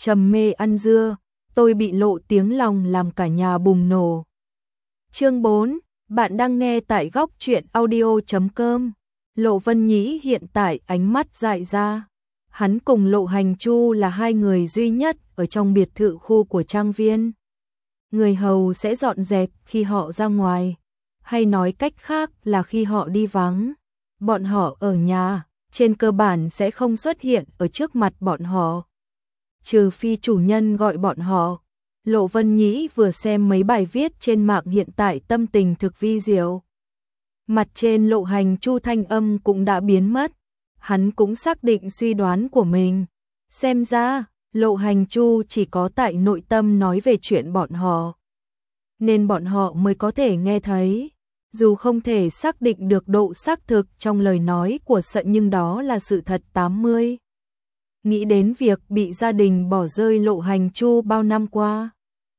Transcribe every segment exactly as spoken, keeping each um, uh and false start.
trầm mê ăn dưa, tôi bị lộ tiếng lòng làm cả nhà bùng nổ. Chương bốn, bạn đang nghe tại góc truyện audio chấm com. Lộ Vân Nhĩ hiện tại ánh mắt dại ra. Hắn cùng Lộ Hành Chu là hai người duy nhất ở trong biệt thự khu của trang viên. Người hầu sẽ dọn dẹp khi họ ra ngoài, hay nói cách khác là khi họ đi vắng. Bọn họ ở nhà, trên cơ bản sẽ không xuất hiện ở trước mặt bọn họ. Trừ phi chủ nhân gọi bọn họ. Lộ Vân Nhĩ vừa xem mấy bài viết trên mạng hiện tại tâm tình thực vi diệu. Mặt trên Lộ Hành Chu thanh âm cũng đã biến mất. Hắn cũng xác định suy đoán của mình. Xem ra, Lộ Hành Chu chỉ có tại nội tâm nói về chuyện bọn họ, nên bọn họ mới có thể nghe thấy. Dù không thể xác định được độ xác thực trong lời nói của Sận nhưng đó là sự thật tám mươi. Nghĩ đến việc bị gia đình bỏ rơi Lộ Hành Chu bao năm qua,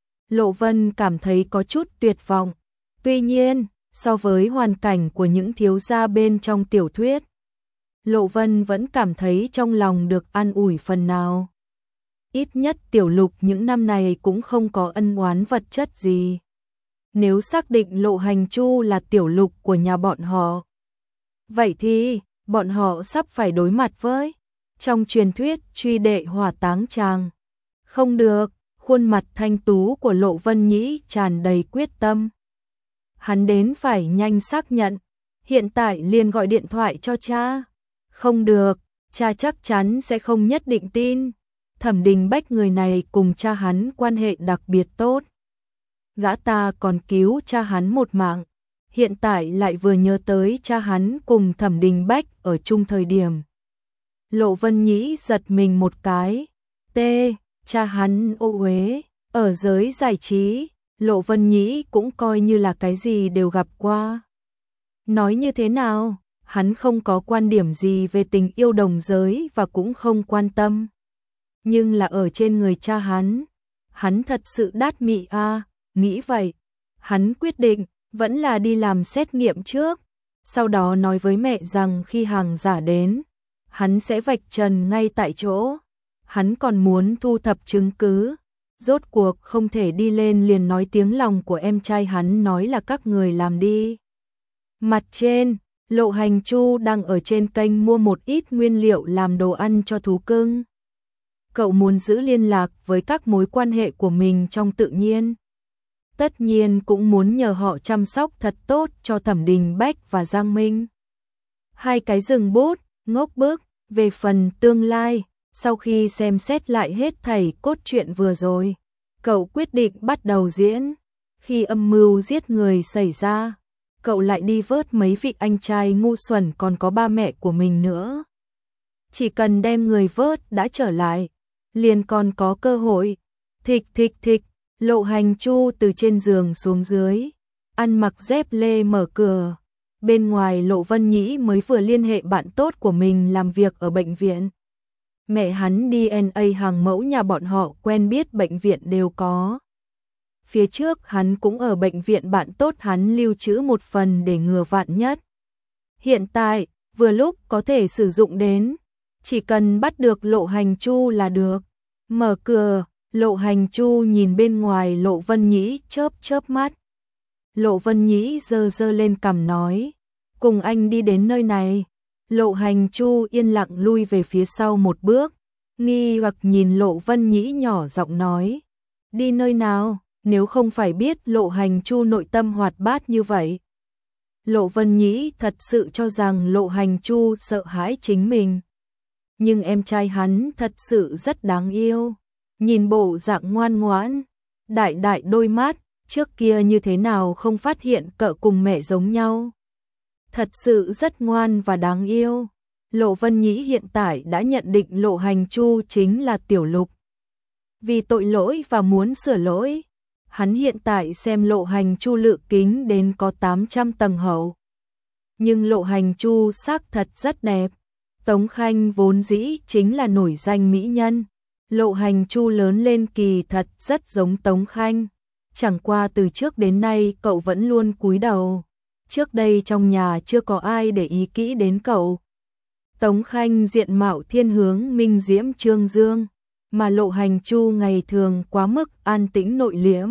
Lộ Vân cảm thấy có chút tuyệt vọng. Tuy nhiên, so với hoàn cảnh của những thiếu gia bên trong tiểu thuyết, Lộ Vân vẫn cảm thấy trong lòng được an ủi phần nào. Ít nhất Tiểu Lục những năm này cũng không có ân oán vật chất gì. Nếu xác định Lộ Hành Chu là Tiểu Lục của nhà bọn họ, vậy thì bọn họ sắp phải đối mặt với trong truyền thuyết truy đệ hỏa táng tràng. Không được, khuôn mặt thanh tú của Lộ Vân Nhĩ tràn đầy quyết tâm. Hắn đến phải nhanh xác nhận, hiện tại liền gọi điện thoại cho cha. Không được, cha chắc chắn sẽ không nhất định tin. Thẩm Đình Bách người này cùng cha hắn quan hệ đặc biệt tốt. Gã ta còn cứu cha hắn một mạng, hiện tại lại vừa nhớ tới cha hắn cùng Thẩm Đình Bách ở chung thời điểm. Lộ Vân Nhĩ giật mình một cái. T, cha hắn ô uế. Ở giới giải trí, Lộ Vân Nhĩ cũng coi như là cái gì đều gặp qua. Nói như thế nào, hắn không có quan điểm gì về tình yêu đồng giới và cũng không quan tâm. Nhưng là ở trên người cha hắn, hắn thật sự đát mị a. À, nghĩ vậy, hắn quyết định vẫn là đi làm xét nghiệm trước, sau đó nói với mẹ rằng khi hàng giả đến, hắn sẽ vạch trần ngay tại chỗ. Hắn còn muốn thu thập chứng cứ, rốt cuộc không thể đi lên liền nói tiếng lòng của em trai hắn nói là các người làm đi. Mặt trên, Lộ Hành Chu đang ở trên kênh mua một ít nguyên liệu làm đồ ăn cho thú cưng. Cậu muốn giữ liên lạc với các mối quan hệ của mình trong tự nhiên. Tất nhiên cũng muốn nhờ họ chăm sóc thật tốt cho Thẩm Đình Bách và Giang Minh. Hai cái rừng bút, ngốc bức. Về phần tương lai, sau khi xem xét lại hết thảy cốt truyện vừa rồi, cậu quyết định bắt đầu diễn. Khi âm mưu giết người xảy ra, cậu lại đi vớt mấy vị anh trai ngu xuẩn còn có ba mẹ của mình nữa. Chỉ cần đem người vớt đã trở lại, liền còn có cơ hội. Thịch thịch thịch, Lộ Hành Chu từ trên giường xuống dưới, ăn mặc dép lê mở cửa. Bên ngoài Lộ Vân Nhĩ mới vừa liên hệ bạn tốt của mình làm việc ở bệnh viện. Mẹ hắn đê en a hàng mẫu nhà bọn họ quen biết bệnh viện đều có. Phía trước hắn cũng ở bệnh viện bạn tốt hắn lưu trữ một phần để ngừa vạn nhất. Hiện tại, vừa lúc có thể sử dụng đến. Chỉ cần bắt được Lộ Hành Chu là được. Mở cửa, Lộ Hành Chu nhìn bên ngoài Lộ Vân Nhĩ chớp chớp mắt. Lộ Vân Nhĩ giơ giơ lên cằm nói, cùng anh đi đến nơi này. Lộ Hành Chu yên lặng lui về phía sau một bước, nghi hoặc nhìn Lộ Vân Nhĩ nhỏ giọng nói, đi nơi nào, nếu không phải biết Lộ Hành Chu nội tâm hoạt bát như vậy. Lộ Vân Nhĩ thật sự cho rằng Lộ Hành Chu sợ hãi chính mình. Nhưng em trai hắn thật sự rất đáng yêu, nhìn bộ dạng ngoan ngoãn, đại đại đôi mắt. Trước kia như thế nào không phát hiện cậu cùng mẹ giống nhau. Thật sự rất ngoan và đáng yêu. Lộ Vân Nhĩ hiện tại đã nhận định Lộ Hành Chu chính là Tiểu Lục. Vì tội lỗi và muốn sửa lỗi, hắn hiện tại xem Lộ Hành Chu lự kính đến có tám trăm tầng hậu. Nhưng Lộ Hành Chu xác thật rất đẹp. Tống Khanh vốn dĩ chính là nổi danh mỹ nhân. Lộ Hành Chu lớn lên kỳ thật rất giống Tống Khanh. Chẳng qua từ trước đến nay cậu vẫn luôn cúi đầu. Trước đây trong nhà chưa có ai để ý kỹ đến cậu. Tống Khanh diện mạo thiên hướng minh diễm trương dương, mà Lộ Hành Chu ngày thường quá mức an tĩnh nội liễm,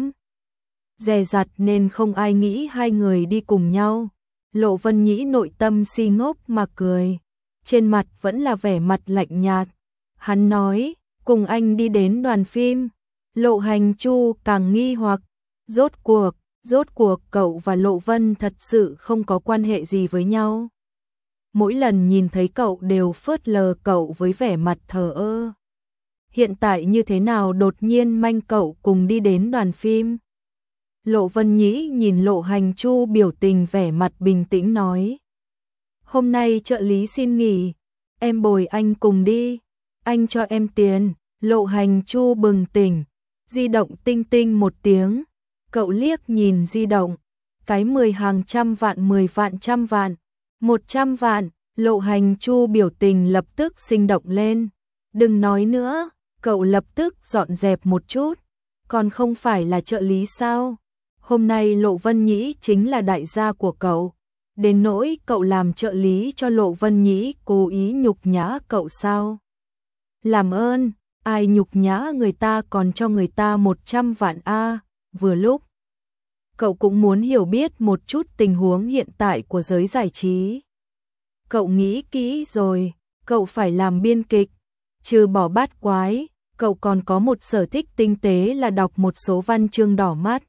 dè dặt nên không ai nghĩ hai người đi cùng nhau. Lộ Vân Nhĩ nội tâm si ngốc mà cười, trên mặt vẫn là vẻ mặt lạnh nhạt. Hắn nói, cùng anh đi đến đoàn phim. Lộ Hành Chu càng nghi hoặc, rốt cuộc, rốt cuộc cậu và Lộ Vân thật sự không có quan hệ gì với nhau. Mỗi lần nhìn thấy cậu đều phớt lờ cậu với vẻ mặt thờ ơ. Hiện tại như thế nào đột nhiên manh cậu cùng đi đến đoàn phim? Lộ Vân Nhĩ nhìn Lộ Hành Chu biểu tình vẻ mặt bình tĩnh nói. Hôm nay trợ lý xin nghỉ, em bồi anh cùng đi, anh cho em tiền. Lộ Hành Chu bừng tỉnh, di động tinh tinh một tiếng, cậu liếc nhìn di động, cái mười hàng trăm vạn mười vạn trăm vạn, một trăm vạn, Lộ Hành Chu biểu tình lập tức sinh động lên. Đừng nói nữa, cậu lập tức dọn dẹp một chút, còn không phải là trợ lý sao? Hôm nay Lộ Vân Nhĩ chính là đại gia của cậu, đến nỗi cậu làm trợ lý cho Lộ Vân Nhĩ cố ý nhục nhã cậu sao? Làm ơn, ai nhục nhã người ta còn cho người ta một trăm vạn a, vừa lúc. Cậu cũng muốn hiểu biết một chút tình huống hiện tại của giới giải trí. Cậu nghĩ kỹ rồi, cậu phải làm biên kịch, trừ bỏ bát quái, cậu còn có một sở thích tinh tế là đọc một số văn chương đỏ mắt.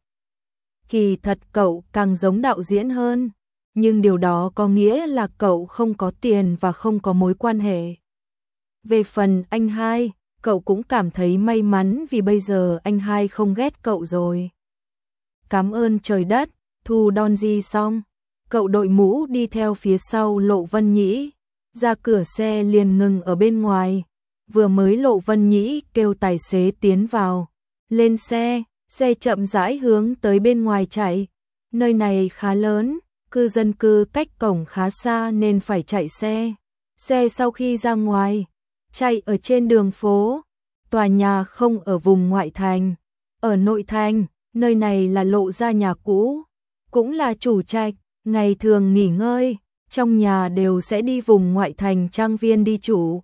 Kỳ thật cậu càng giống đạo diễn hơn, nhưng điều đó có nghĩa là cậu không có tiền và không có mối quan hệ. Về phần anh hai, cậu cũng cảm thấy may mắn vì bây giờ anh hai không ghét cậu rồi. Cảm ơn trời đất, thu đòn di xong, cậu đội mũ đi theo phía sau Lộ Vân Nhĩ, ra cửa xe liền ngừng ở bên ngoài. Vừa mới Lộ Vân Nhĩ kêu tài xế tiến vào, lên xe, xe chậm rãi hướng tới bên ngoài chạy. Nơi này khá lớn, cư dân cư cách cổng khá xa nên phải chạy xe. Xe sau khi ra ngoài, chạy ở trên đường phố, tòa nhà không ở vùng ngoại thành. Ở nội thành, nơi này là Lộ gia nhà cũ, cũng là chủ trạch, ngày thường nghỉ ngơi, trong nhà đều sẽ đi vùng ngoại thành trang viên đi chủ.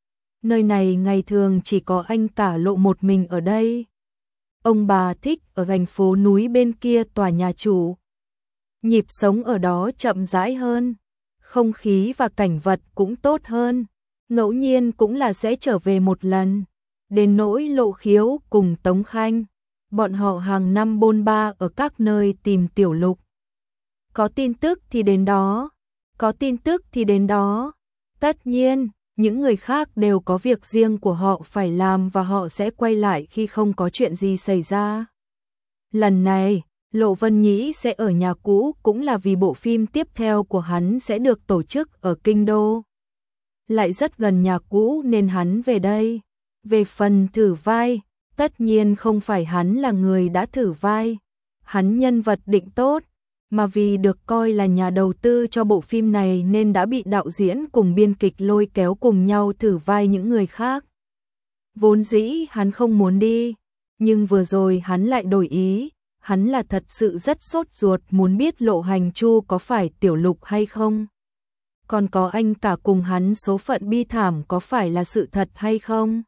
Nơi này ngày thường chỉ có anh cả Lộ một mình ở đây. Ông bà thích ở thành phố núi bên kia tòa nhà chủ. Nhịp sống ở đó chậm rãi hơn, không khí và cảnh vật cũng tốt hơn, ngẫu nhiên cũng là sẽ trở về một lần. Đến nỗi Lộ Khiếu cùng Tống Khanh, bọn họ hàng năm bôn ba ở các nơi tìm Tiểu Lục. Có tin tức thì đến đó, có tin tức thì đến đó. Tất nhiên, những người khác đều có việc riêng của họ phải làm và họ sẽ quay lại khi không có chuyện gì xảy ra. Lần này, Lộ Vân Nhĩ sẽ ở nhà cũ cũng là vì bộ phim tiếp theo của hắn sẽ được tổ chức ở Kinh Đô. Lại rất gần nhà cũ nên hắn về đây. Về phần thử vai, tất nhiên không phải hắn là người đã thử vai. Hắn nhân vật định tốt, mà vì được coi là nhà đầu tư cho bộ phim này nên đã bị đạo diễn cùng biên kịch lôi kéo cùng nhau thử vai những người khác. Vốn dĩ hắn không muốn đi, nhưng vừa rồi hắn lại đổi ý, hắn là thật sự rất sốt ruột muốn biết Lộ Hành Chu có phải Tiểu Lục hay không. Còn có anh cả cùng hắn số phận bi thảm có phải là sự thật hay không.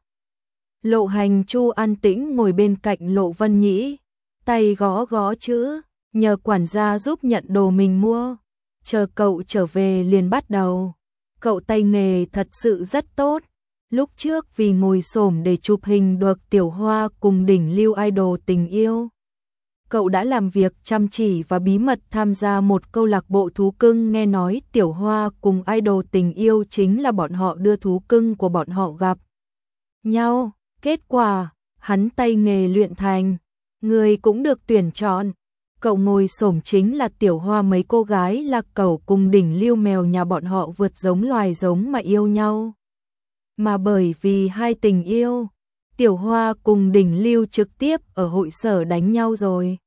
Lộ Hành Chu an tĩnh ngồi bên cạnh Lộ Vân Nhĩ, tay gõ gõ chữ, nhờ quản gia giúp nhận đồ mình mua. Chờ cậu trở về liền bắt đầu. Cậu tay nghề thật sự rất tốt. Lúc trước vì ngồi xổm để chụp hình được Tiểu Hoa cùng đỉnh lưu idol tình yêu, cậu đã làm việc chăm chỉ và bí mật tham gia một câu lạc bộ thú cưng. Nghe nói Tiểu Hoa cùng idol tình yêu chính là bọn họ đưa thú cưng của bọn họ gặp nhau. Kết quả, hắn tay nghề luyện thành, người cũng được tuyển chọn. Cậu ngồi xổm chính là Tiểu Hoa mấy cô gái là cẩu cùng đỉnh lưu mèo nhà bọn họ vượt giống loài giống mà yêu nhau. Mà bởi vì hai tình yêu, Tiểu Hoa cùng đỉnh lưu trực tiếp ở hội sở đánh nhau rồi.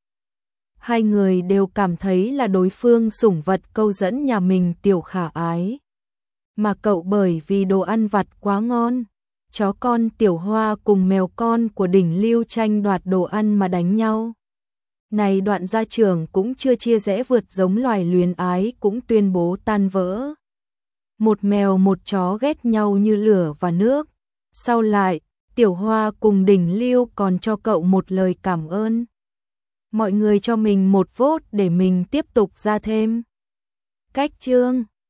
Hai người đều cảm thấy là đối phương sủng vật câu dẫn nhà mình Tiểu Khả Ái. Mà cậu bởi vì đồ ăn vặt quá ngon, chó con Tiểu Hoa cùng mèo con của đỉnh lưu tranh đoạt đồ ăn mà đánh nhau. Này đoạn gia trưởng cũng chưa chia rẽ vượt giống loài luyến ái cũng tuyên bố tan vỡ. Một mèo một chó ghét nhau như lửa và nước. Sau lại, Tiểu Hoa cùng Đỉnh Lưu còn cho cậu một lời cảm ơn. Mọi người cho mình một vote để mình tiếp tục ra thêm. Cách chương